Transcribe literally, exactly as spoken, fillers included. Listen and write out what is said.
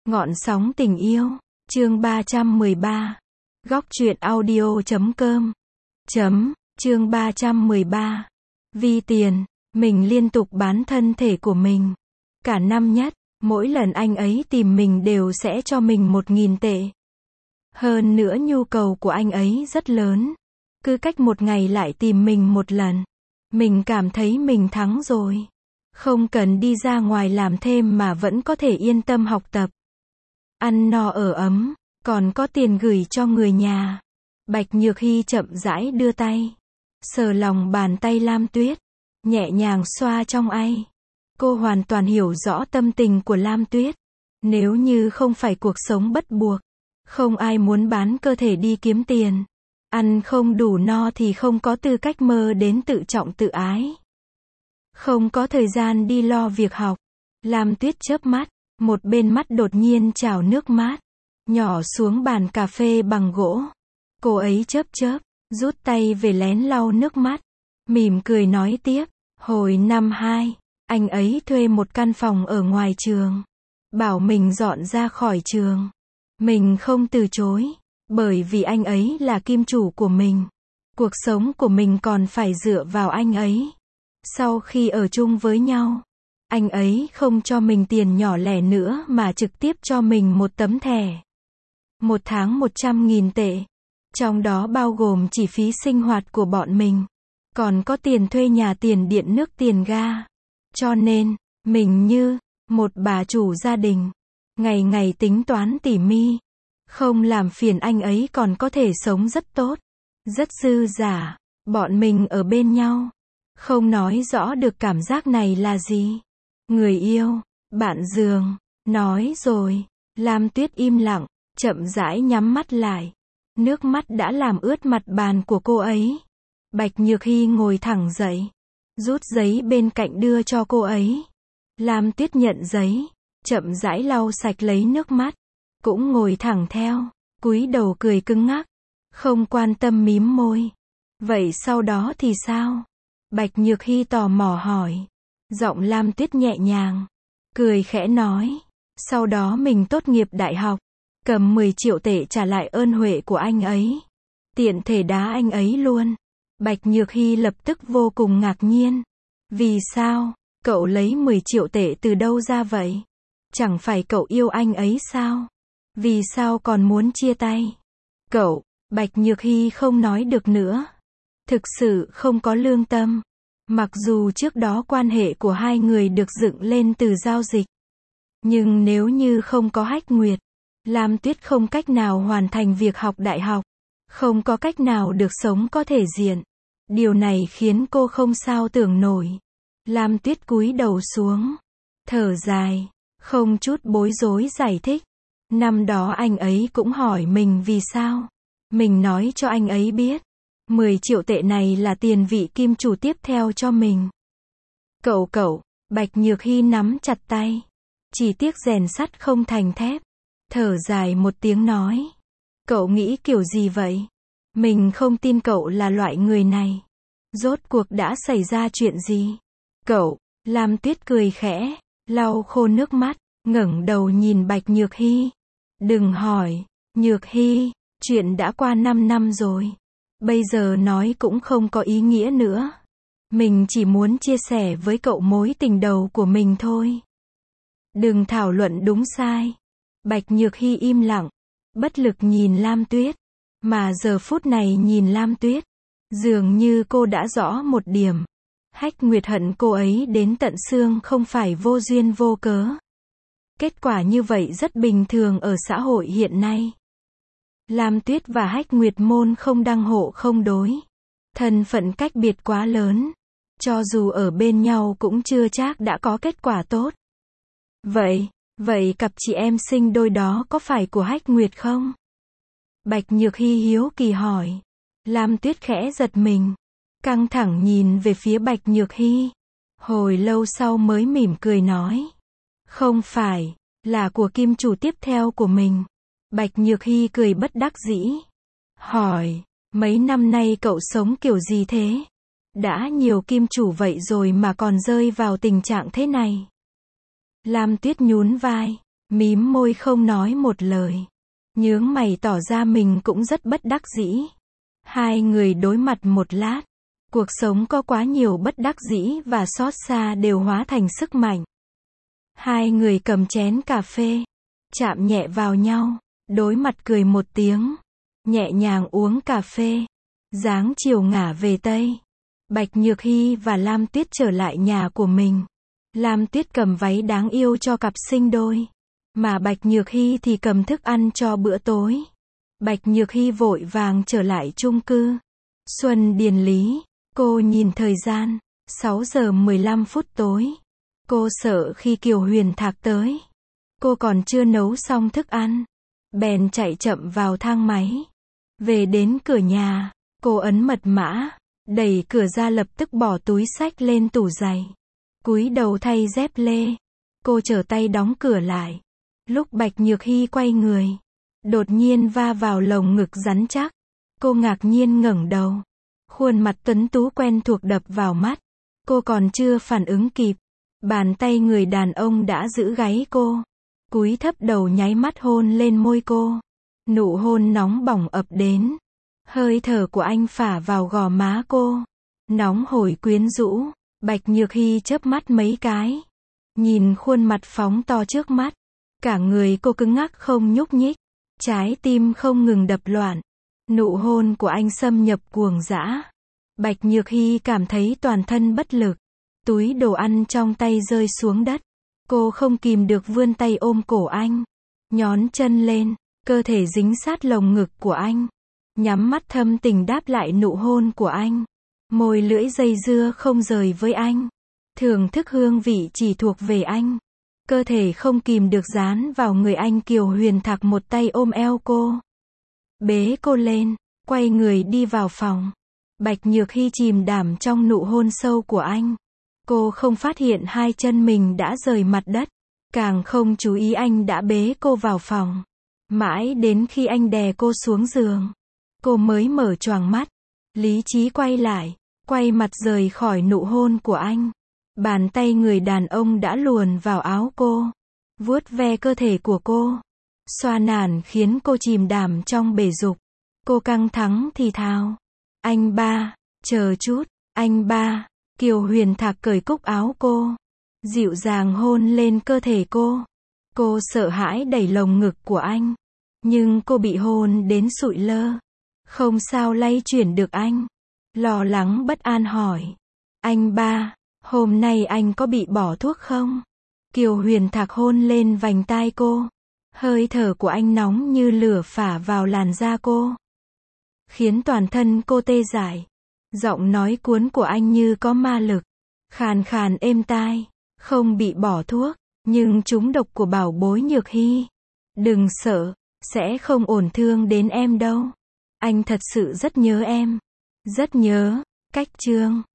Ngọn sóng tình yêu, chương ba trăm mười ba. Góc truyện audio chấm com. Chấm, chương ba trăm mười ba. Vì tiền, mình liên tục bán thân thể của mình. Cả năm nhất, mỗi lần anh ấy tìm mình đều sẽ cho mình một nghìn tệ. Hơn nữa nhu cầu của anh ấy rất lớn. Cứ cách một ngày lại tìm mình một lần. Mình cảm thấy mình thắng rồi. Không cần đi ra ngoài làm thêm mà vẫn có thể yên tâm học tập. Ăn no ở ấm, còn có tiền gửi cho người nhà. Bạch Nhược Hy chậm rãi đưa tay. Sờ lòng bàn tay Lam Tuyết. Nhẹ nhàng xoa trong ai. Cô hoàn toàn hiểu rõ tâm tình của Lam Tuyết. Nếu như không phải cuộc sống bắt buộc, không ai muốn bán cơ thể đi kiếm tiền. Ăn không đủ no thì không có tư cách mơ đến tự trọng tự ái. Không có thời gian đi lo việc học. Lam Tuyết chớp mắt, một bên mắt đột nhiên trào nước mát, nhỏ xuống bàn cà phê bằng gỗ. Cô ấy chớp chớp, rút tay về lén lau nước mắt, mỉm cười nói tiếp, hồi năm hai, anh ấy thuê một căn phòng ở ngoài trường, bảo mình dọn ra khỏi trường. Mình không từ chối, bởi vì anh ấy là kim chủ của mình. Cuộc sống của mình còn phải dựa vào anh ấy. Sau khi ở chung với nhau, anh ấy không cho mình tiền nhỏ lẻ nữa mà trực tiếp cho mình một tấm thẻ. Một tháng một trăm nghìn tệ. Trong đó bao gồm chi phí sinh hoạt của bọn mình. Còn có tiền thuê nhà, tiền điện nước, tiền ga. Cho nên, mình như một bà chủ gia đình. Ngày ngày tính toán tỉ mi. Không làm phiền anh ấy còn có thể sống rất tốt. Rất dư dả. Bọn mình ở bên nhau. Không nói rõ được cảm giác này là gì. Người yêu, bạn giường, nói rồi. Lam Tuyết im lặng, chậm rãi nhắm mắt lại. Nước mắt đã làm ướt mặt bàn của cô ấy. Bạch Nhược Hy ngồi thẳng dậy, rút giấy bên cạnh đưa cho cô ấy. Lam Tuyết nhận giấy, chậm rãi lau sạch lấy nước mắt, cũng ngồi thẳng theo, cúi đầu cười cứng ngắc, không quan tâm mím môi. Vậy sau đó thì sao? Bạch Nhược Hy tò mò hỏi. Giọng Lam Tuyết nhẹ nhàng, cười khẽ nói, sau đó mình tốt nghiệp đại học, cầm mười triệu tệ trả lại ơn huệ của anh ấy. Tiện thể đá anh ấy luôn. Bạch Nhược Hy lập tức vô cùng ngạc nhiên. Vì sao? Cậu lấy mười triệu tệ từ đâu ra vậy? Chẳng phải cậu yêu anh ấy sao? Vì sao còn muốn chia tay? Cậu, Bạch Nhược Hy không nói được nữa. Thực sự không có lương tâm. Mặc dù trước đó quan hệ của hai người được dựng lên từ giao dịch. Nhưng nếu như không có Hách Nguyệt, Lam Tuyết không cách nào hoàn thành việc học đại học. Không có cách nào được sống có thể diện. Điều này khiến cô không sao tưởng nổi. Lam Tuyết cúi đầu xuống, thở dài, không chút bối rối giải thích. Năm đó anh ấy cũng hỏi mình vì sao. Mình nói cho anh ấy biết. mười triệu tệ này là tiền vị kim chủ tiếp theo cho mình. Cậu cậu, Bạch Nhược Hy nắm chặt tay. Chỉ tiếc rèn sắt không thành thép. Thở dài một tiếng nói. Cậu nghĩ kiểu gì vậy? Mình không tin cậu là loại người này. Rốt cuộc đã xảy ra chuyện gì? Cậu, Lam Tuyết cười khẽ, lau khô nước mắt, ngẩng đầu nhìn Bạch Nhược Hy. Đừng hỏi, Nhược Hy, chuyện đã qua năm năm rồi. Bây giờ nói cũng không có ý nghĩa nữa. Mình chỉ muốn chia sẻ với cậu mối tình đầu của mình thôi. Đừng thảo luận đúng sai. Bạch Nhược Hy im lặng, bất lực nhìn Lam Tuyết. Mà giờ phút này nhìn Lam Tuyết, dường như cô đã rõ một điểm. Hách Nguyệt hận cô ấy đến tận xương không phải vô duyên vô cớ. Kết quả như vậy rất bình thường ở xã hội hiện nay. Lam Tuyết và Hách Nguyệt môn không đăng hộ không đối. Thân phận cách biệt quá lớn. Cho dù ở bên nhau cũng chưa chắc đã có kết quả tốt. Vậy, vậy cặp chị em sinh đôi đó có phải của Hách Nguyệt không? Bạch Nhược Hy hiếu kỳ hỏi. Lam Tuyết khẽ giật mình, căng thẳng nhìn về phía Bạch Nhược Hy. Hồi lâu sau mới mỉm cười nói. Không phải, là của kim chủ tiếp theo của mình. Bạch Nhược Hy cười bất đắc dĩ. Hỏi, mấy năm nay cậu sống kiểu gì thế? Đã nhiều kim chủ vậy rồi mà còn rơi vào tình trạng thế này. Lam Tuyết nhún vai. Mím môi không nói một lời. Nhướng mày tỏ ra mình cũng rất bất đắc dĩ. Hai người đối mặt một lát. Cuộc sống có quá nhiều bất đắc dĩ và xót xa đều hóa thành sức mạnh. Hai người cầm chén cà phê, chạm nhẹ vào nhau, đối mặt cười một tiếng, nhẹ nhàng uống cà phê. Dáng chiều ngả về Tây. Bạch Nhược Hy và Lam Tuyết trở lại nhà của mình. Lam Tuyết cầm váy đáng yêu cho cặp sinh đôi, mà Bạch Nhược Hy thì cầm thức ăn cho bữa tối. Bạch Nhược Hy vội vàng trở lại chung cư. Xuân Điền Lý. Cô nhìn thời gian, sáu giờ mười lăm phút tối. Cô sợ khi Kiều Huyền Thạc tới, cô còn chưa nấu xong thức ăn, bèn chạy chậm vào thang máy. Về đến cửa nhà, cô ấn mật mã, đẩy cửa ra lập tức bỏ túi xách lên tủ giày. Cúi đầu thay dép lê. Cô trở tay đóng cửa lại. Lúc Bạch Nhược Hy quay người, đột nhiên va vào lồng ngực rắn chắc. Cô ngạc nhiên ngẩng đầu. Khuôn mặt tuấn tú quen thuộc đập vào mắt. Cô còn chưa phản ứng kịp, bàn tay người đàn ông đã giữ gáy cô. Cúi thấp đầu nháy mắt hôn lên môi cô. Nụ hôn nóng bỏng ập đến. Hơi thở của anh phả vào gò má cô. Nóng hổi quyến rũ. Bạch Nhược Hy chớp mắt mấy cái. Nhìn khuôn mặt phóng to trước mắt. Cả người cô cứng ngắc không nhúc nhích. Trái tim không ngừng đập loạn. Nụ hôn của anh xâm nhập cuồng dã. Bạch Nhược Hy cảm thấy toàn thân bất lực. Túi đồ ăn trong tay rơi xuống đất. Cô không kìm được vươn tay ôm cổ anh. Nhón chân lên, cơ thể dính sát lồng ngực của anh. Nhắm mắt thâm tình đáp lại nụ hôn của anh. Môi lưỡi dây dưa không rời với anh. Thưởng thức hương vị chỉ thuộc về anh. Cơ thể không kìm được dán vào người anh. Kiều Huyền Thạc một tay ôm eo cô, bế cô lên, quay người đi vào phòng. Bạch Nhược Hy chìm đắm trong nụ hôn sâu của anh. Cô không phát hiện hai chân mình đã rời mặt đất, càng không chú ý anh đã bế cô vào phòng. Mãi đến khi anh đè cô xuống giường, cô mới mở choàng mắt. Lý trí quay lại, quay mặt rời khỏi nụ hôn của anh. Bàn tay người đàn ông đã luồn vào áo cô, vuốt ve cơ thể của cô, xoa nàn khiến cô chìm đắm trong bể dục. Cô căng thẳng thì thào: "Anh ba, chờ chút, anh ba." Kiều Huyền Thạc cởi cúc áo cô, dịu dàng hôn lên cơ thể cô. Cô sợ hãi đẩy lồng ngực của anh, nhưng cô bị hôn đến sụi lơ, không sao lay chuyển được anh. Lo lắng bất an hỏi: "Anh ba, hôm nay anh có bị bỏ thuốc không?" Kiều Huyền Thạc hôn lên vành tai cô. Hơi thở của anh nóng như lửa phả vào làn da cô, khiến toàn thân cô tê dại. Giọng nói cuốn của anh như có ma lực, khàn khàn êm tai. "Không bị bỏ thuốc, nhưng trúng độc của bảo bối Nhược Hy. Đừng sợ, sẽ không ổn thương đến em đâu. Anh thật sự rất nhớ em." "Rất nhớ." Cách chương